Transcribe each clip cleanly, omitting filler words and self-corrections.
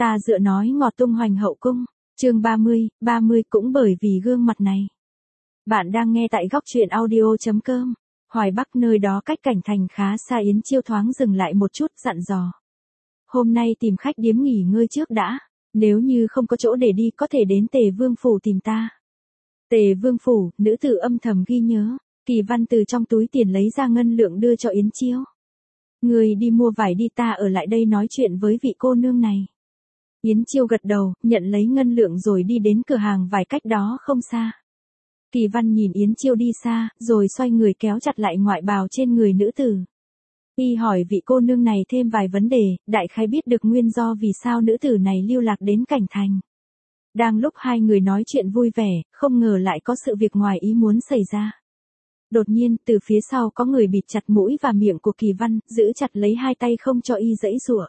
Ta dựa nói ngọt tung hoành hậu cung, chương 30 cũng bởi vì gương mặt này. Bạn đang nghe tại góc truyện audio.com. Hoài Bắc nơi đó cách cảnh thành khá xa. Yến Chiêu thoáng dừng lại một chút dặn dò. Hôm nay tìm khách điếm nghỉ ngơi trước đã, nếu như không có chỗ để đi có thể đến Tề Vương Phủ tìm ta. Tề Vương Phủ, nữ tử âm thầm ghi nhớ, Kỳ Văn từ trong túi tiền lấy ra ngân lượng đưa cho Yến Chiêu. Người đi mua vải đi, ta ở lại đây nói chuyện với vị cô nương này. Yến Chiêu gật đầu, nhận lấy ngân lượng rồi đi đến cửa hàng vải cách đó không xa. Kỳ Văn nhìn Yến Chiêu đi xa, rồi xoay người kéo chặt lại ngoại bào trên người nữ tử. Y hỏi vị cô nương này thêm vài vấn đề, đại khái biết được nguyên do vì sao nữ tử này lưu lạc đến cảnh thành. Đang lúc hai người nói chuyện vui vẻ, không ngờ lại có sự việc ngoài ý muốn xảy ra. Đột nhiên, từ phía sau có người bịt chặt mũi và miệng của Kỳ Văn, giữ chặt lấy hai tay không cho y giãy giụa.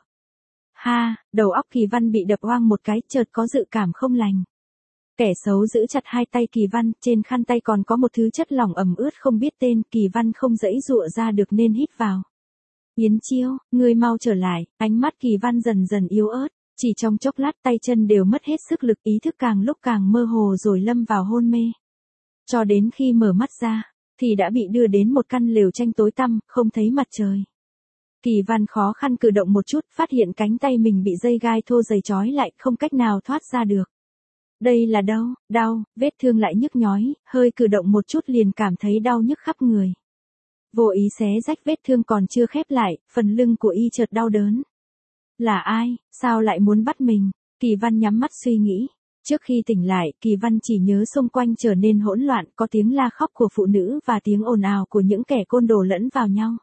Ha, đầu óc Kỳ Văn bị đập oang một cái, chợt có dự cảm không lành. Kẻ xấu giữ chặt hai tay Kỳ Văn, trên khăn tay còn có một thứ chất lỏng ẩm ướt không biết tên, Kỳ Văn không giãy giụa ra được nên hít vào. Yến Chiêu, ngươi mau trở lại, ánh mắt Kỳ Văn dần dần yếu ớt, chỉ trong chốc lát tay chân đều mất hết sức lực, ý thức càng lúc càng mơ hồ rồi lâm vào hôn mê. Cho đến khi mở mắt ra, thì đã bị đưa đến một căn lều tranh tối tăm, không thấy mặt trời. Kỳ Văn khó khăn cử động một chút, phát hiện cánh tay mình bị dây gai thô dày trói lại, không cách nào thoát ra được. Đây là đâu? Đau, vết thương lại nhức nhói, hơi cử động một chút liền cảm thấy đau nhức khắp người. Vô ý xé rách vết thương còn chưa khép lại, phần lưng của y chợt đau đớn. Là ai, sao lại muốn bắt mình? Kỳ Văn nhắm mắt suy nghĩ. Trước khi tỉnh lại, Kỳ Văn chỉ nhớ xung quanh trở nên hỗn loạn, có tiếng la khóc của phụ nữ và tiếng ồn ào của những kẻ côn đồ lẫn vào nhau.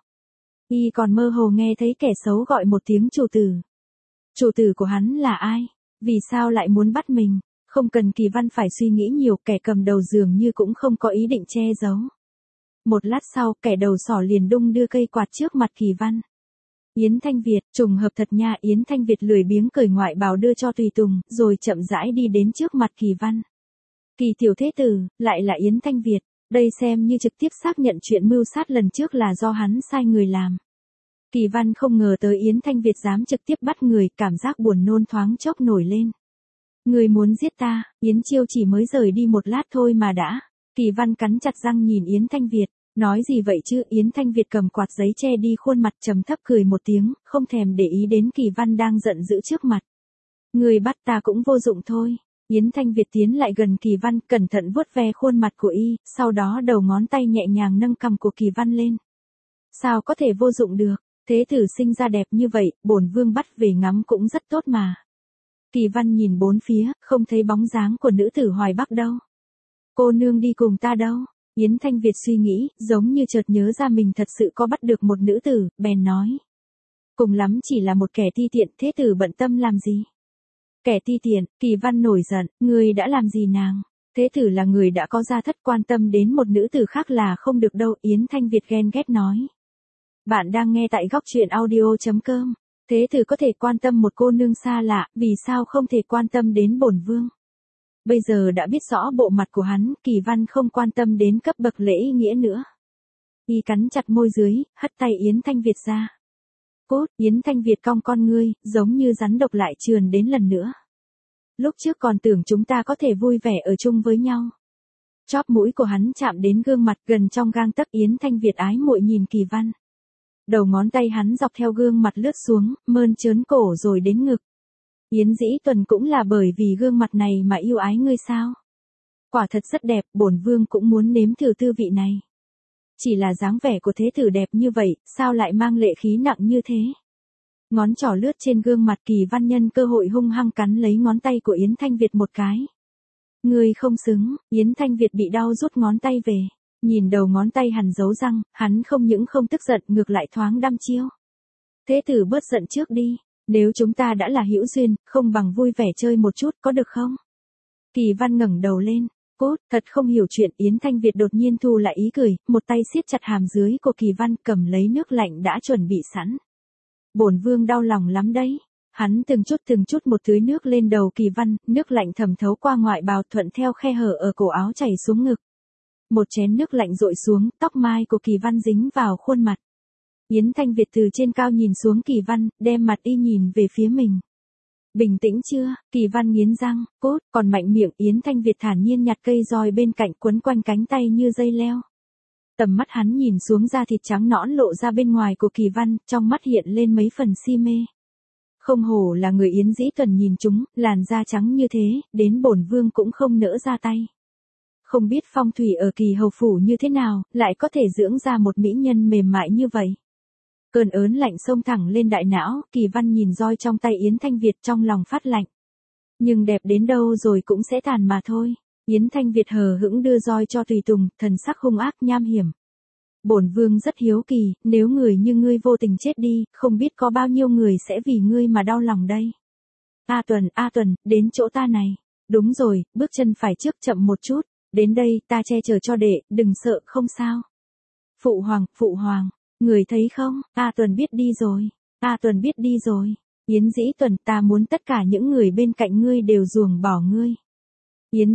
Y còn mơ hồ nghe thấy kẻ xấu gọi một tiếng chủ tử. Chủ tử của hắn là ai? Vì sao lại muốn bắt mình? Không cần Kỳ Văn phải suy nghĩ nhiều, kẻ cầm đầu dường như cũng không có ý định che giấu. Một lát sau, kẻ đầu sỏ liền đung đưa cây quạt trước mặt Kỳ Văn. Yến Thanh Việt, trùng hợp thật nha. Yến Thanh Việt lười biếng cởi ngoại bào đưa cho tùy tùng, rồi chậm rãi đi đến trước mặt Kỳ Văn. Kỳ tiểu thế tử, lại là Yến Thanh Việt, đây xem như trực tiếp xác nhận chuyện mưu sát lần trước là do hắn sai người làm. Kỳ Văn không ngờ tới Yến Thanh Việt dám trực tiếp bắt người, cảm giác buồn nôn thoáng chốc nổi lên. Người muốn giết ta? Yến Chiêu chỉ mới rời đi một lát thôi mà đã. Kỳ Văn cắn chặt răng nhìn Yến Thanh Việt. Nói gì vậy chứ? Yến Thanh Việt cầm quạt giấy che đi khuôn mặt, trầm thấp cười một tiếng, không thèm để ý đến Kỳ Văn đang giận dữ trước mặt. Người bắt ta cũng vô dụng thôi. Yến Thanh Việt tiến lại gần Kỳ Văn, cẩn thận vuốt ve khuôn mặt của y, sau đó đầu ngón tay nhẹ nhàng nâng cằm của Kỳ Văn lên. Sao có thể vô dụng được? Thế tử sinh ra đẹp như vậy, bổn vương bắt về ngắm cũng rất tốt mà. Kỳ Văn nhìn bốn phía, không thấy bóng dáng của nữ tử Hoài Bắc đâu. Cô nương đi cùng ta đâu? Yến Thanh Việt suy nghĩ, giống như chợt nhớ ra mình thật sự có bắt được một nữ tử, bèn nói. Cùng lắm chỉ là một kẻ ti tiện, thế tử bận tâm làm gì? Kẻ ti tiện? Kỳ Văn nổi giận, người đã làm gì nàng? Thế tử là người đã có gia thất, quan tâm đến một nữ tử khác là không được đâu. Yến Thanh Việt ghen ghét nói. Bạn đang nghe tại góc truyện audio.com. Thế tử có thể quan tâm một cô nương xa lạ, vì sao không thể quan tâm đến bổn vương? Bây giờ đã biết rõ bộ mặt của hắn, Kỳ Văn không quan tâm đến cấp bậc lễ nghĩa nữa. Y cắn chặt môi dưới, hất tay Yến Thanh Việt ra. Cút! Yến Thanh Việt cong con ngươi, giống như rắn độc lại trườn đến lần nữa. Lúc trước còn tưởng chúng ta có thể vui vẻ ở chung với nhau. Chóp mũi của hắn chạm đến gương mặt, gần trong gang tấc. Yến Thanh Việt ái muội nhìn Kỳ Văn. Đầu ngón tay hắn dọc theo gương mặt lướt xuống, mơn trớn cổ rồi đến ngực. Yến Dĩ Tuần cũng là bởi vì gương mặt này mà yêu ái ngươi sao? Quả thật rất đẹp, bổn vương cũng muốn nếm thử tư vị này. Chỉ là dáng vẻ của thế tử đẹp như vậy, sao lại mang lệ khí nặng như thế? Ngón trỏ lướt trên gương mặt, Kỳ Văn nhân cơ hội hung hăng cắn lấy ngón tay của Yến Thanh Việt một cái. Ngươi không xứng. Yến Thanh Việt bị đau rút ngón tay về. Nhìn đầu ngón tay hằn dấu răng, hắn không những không tức giận, ngược lại thoáng đăm chiêu. Thế tử bớt giận trước đi. Nếu chúng ta đã là hữu duyên, không bằng vui vẻ chơi một chút, có được không? Kỳ Văn ngẩng đầu lên. Cút, thật không hiểu chuyện. Yến Thanh Việt đột nhiên thu lại ý cười, một tay siết chặt hàm dưới của Kỳ Văn, cầm lấy nước lạnh đã chuẩn bị sẵn. Bổn vương đau lòng lắm đấy. Hắn từng chút một tưới nước lên đầu Kỳ Văn, nước lạnh thẩm thấu qua ngoại bào, thuận theo khe hở ở cổ áo chảy xuống ngực. Một chén nước lạnh dội xuống, tóc mai của Kỳ Văn dính vào khuôn mặt. Yến Thanh Việt từ trên cao nhìn xuống Kỳ Văn, đem mặt y nhìn về phía mình. Bình tĩnh chưa? Kỳ Văn nghiến răng, cốt, còn mạnh miệng. Yến Thanh Việt thản nhiên nhặt cây roi bên cạnh quấn quanh cánh tay như dây leo. Tầm mắt hắn nhìn xuống da thịt trắng nõn lộ ra bên ngoài của Kỳ Văn, trong mắt hiện lên mấy phần si mê. Không hổ là người Yến Dĩ Tuần nhìn chúng, làn da trắng như thế, đến bổn vương cũng không nỡ ra tay. Không biết phong thủy ở Kỳ hầu phủ như thế nào, lại có thể dưỡng ra một mỹ nhân mềm mại như vậy. Cơn ớn lạnh xông thẳng lên đại não, Kỳ Văn nhìn roi trong tay Yến Thanh Việt trong lòng phát lạnh. Nhưng đẹp đến đâu rồi cũng sẽ tàn mà thôi. Yến Thanh Việt hờ hững đưa roi cho tùy tùng, thần sắc hung ác nham hiểm. Bổn vương rất hiếu kỳ, nếu người như ngươi vô tình chết đi, không biết có bao nhiêu người sẽ vì ngươi mà đau lòng đây. A Tuần, đến chỗ ta này. Đúng rồi, bước chân phải trước chậm một chút. Đến đây, ta che chở cho đệ, đừng sợ, không sao. Phụ hoàng, người thấy không, A Tuần biết đi rồi. A Tuần biết đi rồi. Yến Dĩ Tuần, ta muốn tất cả những người bên cạnh ngươi đều ruồng bỏ ngươi. Yến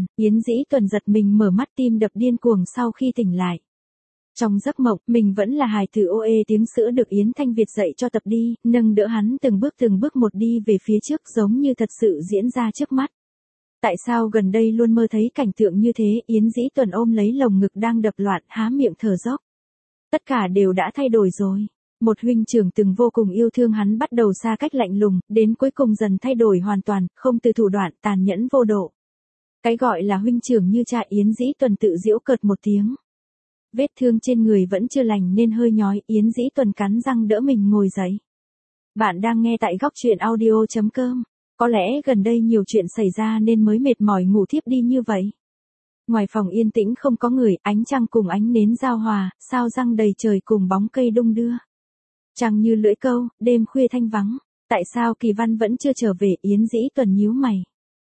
Dĩ Tuần giật mình mở mắt, tim đập điên cuồng sau khi tỉnh lại. Trong giấc mộng, mình vẫn là hài tử ô ê tiếng sữa được Yến Thanh Việt dạy cho tập đi, nâng đỡ hắn từng bước một đi về phía trước giống như thật sự diễn ra trước mắt. Tại sao gần đây luôn mơ thấy cảnh tượng như thế? Yến Dĩ Tuần ôm lấy lồng ngực đang đập loạn, há miệng thở dốc. Tất cả đều đã thay đổi rồi. Một huynh trưởng từng vô cùng yêu thương hắn bắt đầu xa cách lạnh lùng, đến cuối cùng dần thay đổi hoàn toàn, không từ thủ đoạn, tàn nhẫn vô độ. Cái gọi là huynh trưởng như cha. Yến Dĩ Tuần tự giễu cợt một tiếng. Vết thương trên người vẫn chưa lành nên hơi nhói, Yến Dĩ Tuần cắn răng đỡ mình ngồi dậy. Bạn đang nghe tại góc truyện audio.com. Có lẽ gần đây nhiều chuyện xảy ra nên mới mệt mỏi ngủ thiếp đi như vậy. Ngoài phòng yên tĩnh không có người, ánh trăng cùng ánh nến giao hòa, sao răng đầy trời cùng bóng cây đung đưa. Trăng như lưỡi câu, đêm khuya thanh vắng. Tại sao Kỳ Văn vẫn chưa trở về? Yến Dĩ Tuần nhíu mày.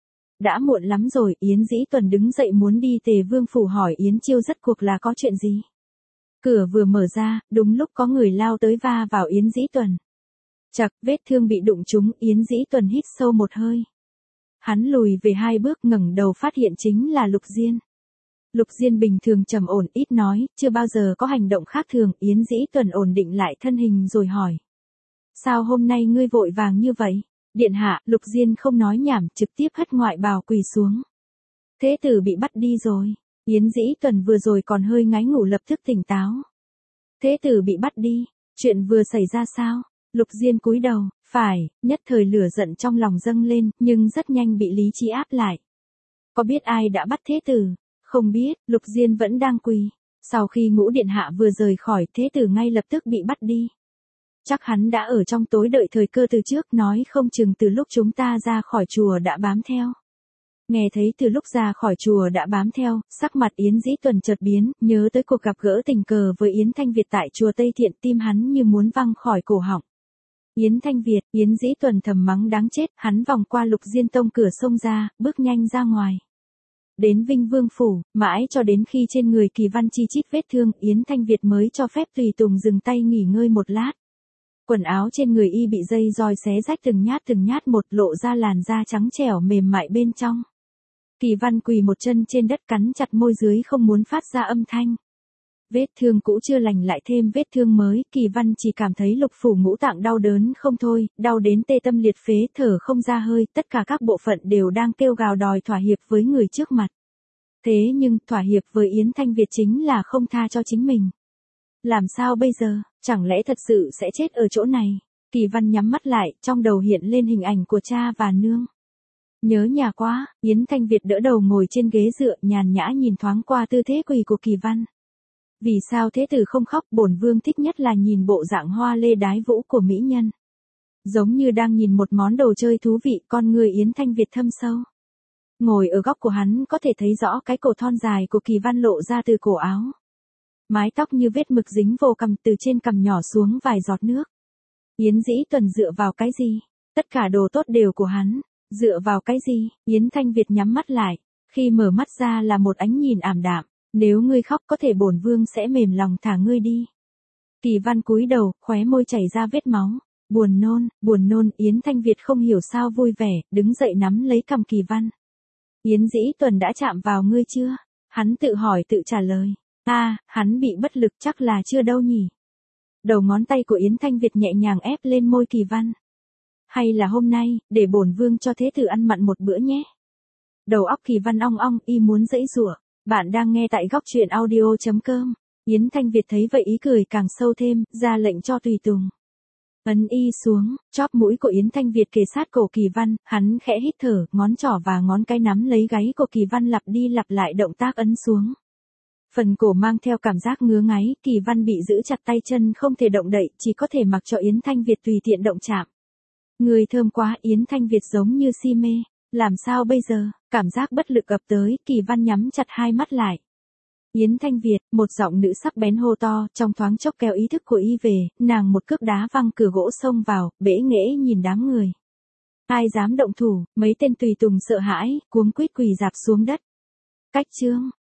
Đã muộn lắm rồi. Yến Dĩ Tuần đứng dậy muốn đi Tề Vương phủ hỏi Yến Chiêu rốt cuộc là có chuyện gì. Cửa vừa mở ra, đúng lúc có người lao tới va vào Yến Dĩ Tuần. Chật, vết thương bị đụng trúng. Yến Dĩ Tuần hít sâu một hơi. Hắn lùi về 2 bước, ngẩng đầu phát hiện chính là Lục Diên. Lục Diên bình thường trầm ổn ít nói, chưa bao giờ có hành động khác thường. Yến Dĩ Tuần ổn định lại thân hình rồi hỏi. Sao hôm nay ngươi vội vàng như vậy? Điện hạ. Lục Diên không nói nhảm, trực tiếp hất ngoại bào quỳ xuống. Thế tử bị bắt đi rồi. Yến Dĩ Tuần vừa rồi còn hơi ngáy ngủ lập tức tỉnh táo. Thế tử bị bắt đi, chuyện vừa xảy ra sao? Lục Diên cúi đầu, phải, nhất thời lửa giận trong lòng dâng lên, nhưng rất nhanh bị lý trí áp lại. Có biết ai đã bắt thế tử? Không biết. Lục Diên vẫn đang quỳ. Sau khi Ngũ điện hạ vừa rời khỏi, thế tử ngay lập tức bị bắt đi. Chắc hắn đã ở trong tối đợi thời cơ từ trước, nói không chừng từ lúc chúng ta ra khỏi chùa đã bám theo. Nghe thấy từ lúc ra khỏi chùa đã bám theo, sắc mặt Yến Dĩ Tuần chợt biến, nhớ tới cuộc gặp gỡ tình cờ với Yến Thanh Việt tại chùa Tây Thiện, tim hắn như muốn văng khỏi cổ họng. Yến Thanh Việt. Yến Dĩ Tuần thầm mắng đáng chết, hắn vòng qua Lục Diên tông cửa sông ra, bước nhanh ra ngoài. Đến Vinh Vương phủ, mãi cho đến khi trên người Kỳ Văn chi chít vết thương, Yến Thanh Việt mới cho phép tùy tùng dừng tay nghỉ ngơi một lát. Quần áo trên người y bị dây roi xé rách từng nhát một, lộ ra làn da trắng trẻo mềm mại bên trong. Kỳ Văn quỳ một chân trên đất cắn chặt môi dưới không muốn phát ra âm thanh. Vết thương cũ chưa lành lại thêm vết thương mới, Kỳ Văn chỉ cảm thấy lục phủ ngũ tạng đau đớn không thôi, đau đến tê tâm liệt phế, thở không ra hơi, tất cả các bộ phận đều đang kêu gào đòi thỏa hiệp với người trước mặt. Thế nhưng, thỏa hiệp với Yến Thanh Việt chính là không tha cho chính mình. Làm sao bây giờ, chẳng lẽ thật sự sẽ chết ở chỗ này? Kỳ Văn nhắm mắt lại, trong đầu hiện lên hình ảnh của cha và nương. Nhớ nhà quá. Yến Thanh Việt đỡ đầu ngồi trên ghế dựa, nhàn nhã nhìn thoáng qua tư thế quỳ của Kỳ Văn. Vì sao thế tử không khóc? Bổn vương thích nhất là nhìn bộ dạng hoa lê đái vũ của mỹ nhân. Giống như đang nhìn một món đồ chơi thú vị. Con người Yến Thanh Việt thâm sâu. Ngồi ở góc của hắn có thể thấy rõ cái cổ thon dài của Kỳ Văn lộ ra từ cổ áo. Mái tóc như vết mực dính vô cằm, từ trên cằm nhỏ xuống vài giọt nước. Yến Dĩ Tuần dựa vào cái gì? Tất cả đồ tốt đều của hắn. Dựa vào cái gì? Yến Thanh Việt nhắm mắt lại. Khi mở mắt ra là một ánh nhìn ảm đạm. Nếu ngươi khóc có thể bổn vương sẽ mềm lòng thả ngươi đi. Kỳ Văn cúi đầu, khóe môi chảy ra vết máu. Buồn nôn. Yến Thanh Việt không hiểu sao vui vẻ, đứng dậy nắm lấy cằm Kỳ Văn. Yến Dĩ Tuần đã chạm vào ngươi chưa? Hắn tự hỏi tự trả lời. Hắn bị bất lực, chắc là chưa đâu nhỉ. Đầu ngón tay của Yến Thanh Việt nhẹ nhàng ép lên môi Kỳ Văn. Hay là hôm nay, để bổn vương cho thế tử ăn mặn một bữa nhé. Đầu óc Kỳ Văn ong ong y muốn giãy giụa. Bạn đang nghe tại góc truyện audio.com. Yến Thanh Việt thấy vậy ý cười càng sâu thêm, ra lệnh cho tùy tùng. Ấn y xuống, chóp mũi của Yến Thanh Việt kề sát cổ Kỳ Văn, hắn khẽ hít thở, ngón trỏ và ngón cái nắm lấy gáy của Kỳ Văn lặp đi lặp lại động tác ấn xuống. Phần cổ mang theo cảm giác ngứa ngáy, Kỳ Văn bị giữ chặt tay chân không thể động đậy, chỉ có thể mặc cho Yến Thanh Việt tùy tiện động chạm. Người thơm quá, Yến Thanh Việt giống như si mê. Làm sao bây giờ, cảm giác bất lực ập tới, Kỳ Văn nhắm chặt hai mắt lại. Yến Thanh Việt, một giọng nữ sắc bén hô to, trong thoáng chốc kéo ý thức của y về, nàng một cước đá văng cửa gỗ xông vào, bẽ nghễ nhìn đám người. Ai dám động thủ, mấy tên tùy tùng sợ hãi, cuống quýt quỳ rạp xuống đất. Cách chương,